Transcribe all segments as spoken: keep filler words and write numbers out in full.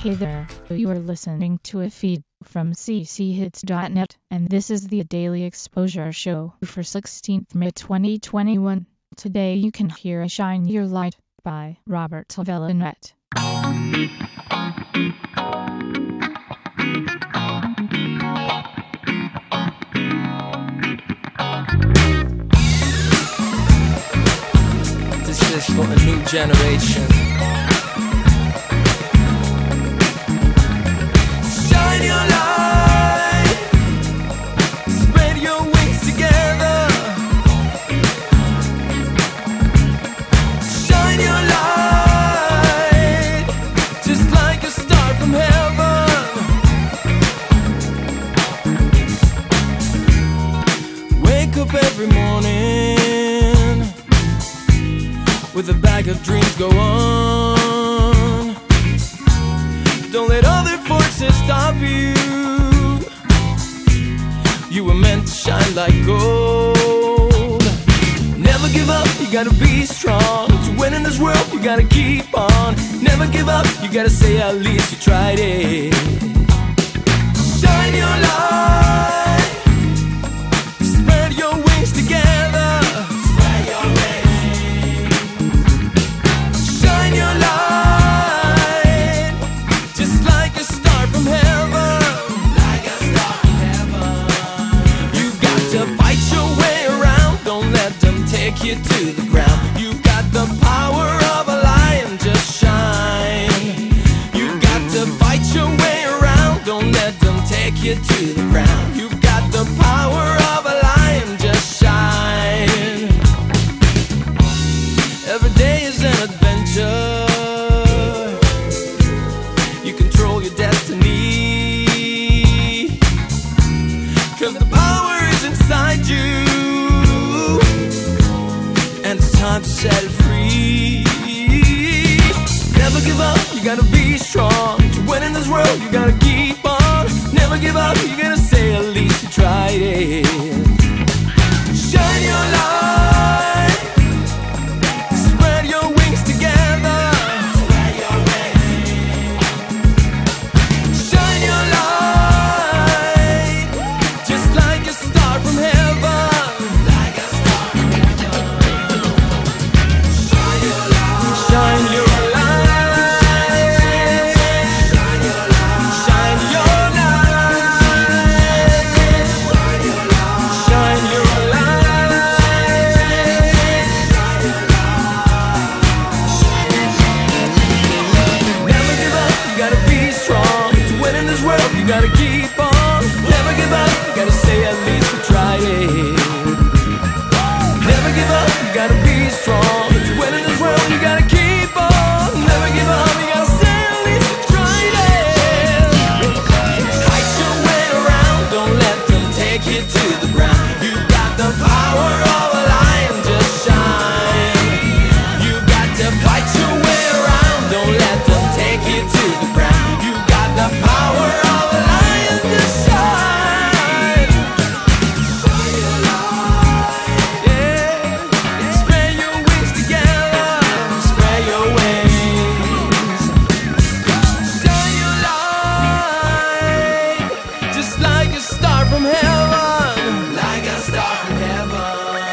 Hey there, you are listening to a feed from c c hits dot net, and this is the Daily Exposure Show for sixteenth May twenty twenty-one. Today you can hear Shine Your Light by Robert Velanet. This is for a new generation. Shine your light, spread your wings together. Shine your light, just like a star from heaven. Wake up every morning with a bag of dreams, go on. Don't let other forces stop you. You were meant to shine like gold. Never give up, you gotta be strong. To win in this world, you gotta keep on. Never give up, you gotta say at least you tried it. Shine your light, spread your wings together. Spread your wings. Shine your light, just like a star from heaven. Like a star from heaven. You got to fight your way around. Don't let them take you to the ground. You've got the power of a lion, just shine. You've got to fight your way around. Don't let them take you to the ground. You've got the power of a lion, just shine. Every day is an adventure. You control your destiny, 'cause the power is inside you, and it's time to set it free. Never give up, you gotta be strong. To win in this world, you gotta keep on. Never give up, you gotta say at least you tried it. Shine your light, spread your wings together. Spread your wings. Shine your light, just like a star from heaven. Like a star from heaven. Shine your light. Shine your light. Shine your light. Shine your light. Shine your Never give up, you gotta be strong. To win in this world, you gotta keep on. Never give up, you gotta say at least you tried it. Never give up, you gotta be strong. To win in this world, you gotta keep on. Never give up, you gotta say at least you tried it. Fight your way around, don't let them take you to the ground. You've got the power of a lion, just shine. You've got to fight your way around, don't let them take you to the ground. You've got the power of a lion, just shine. Shine your light, yeah. Spread your wings together. Spread your wings. Shine your light, just like a star from heaven. Like a star from heaven.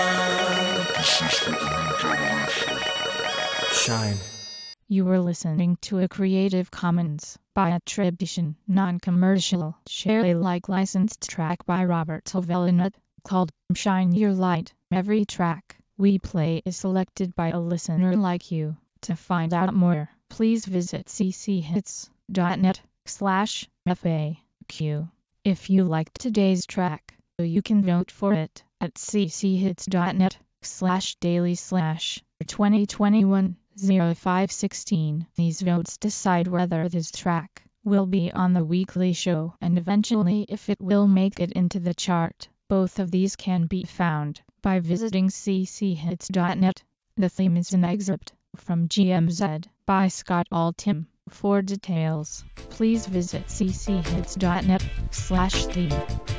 Shine. You were listening to a Creative Commons by attribution, non-commercial, share Alike licensed track by Robert Velanet, called Shine Your Light. Every track we play is selected by a listener like you. To find out more, please visit c c hits dot net slash F A Q. If you liked today's track, you can vote for it at c c hits dot net slash daily slash twenty twenty-one oh five sixteen. These votes decide whether this track will be on the weekly show and eventually if it will make it into the chart. Both of these can be found by visiting c c hits dot net. The theme is an excerpt from G M Z by Scott Altham. For details, please visit c c hits dot net slash theme.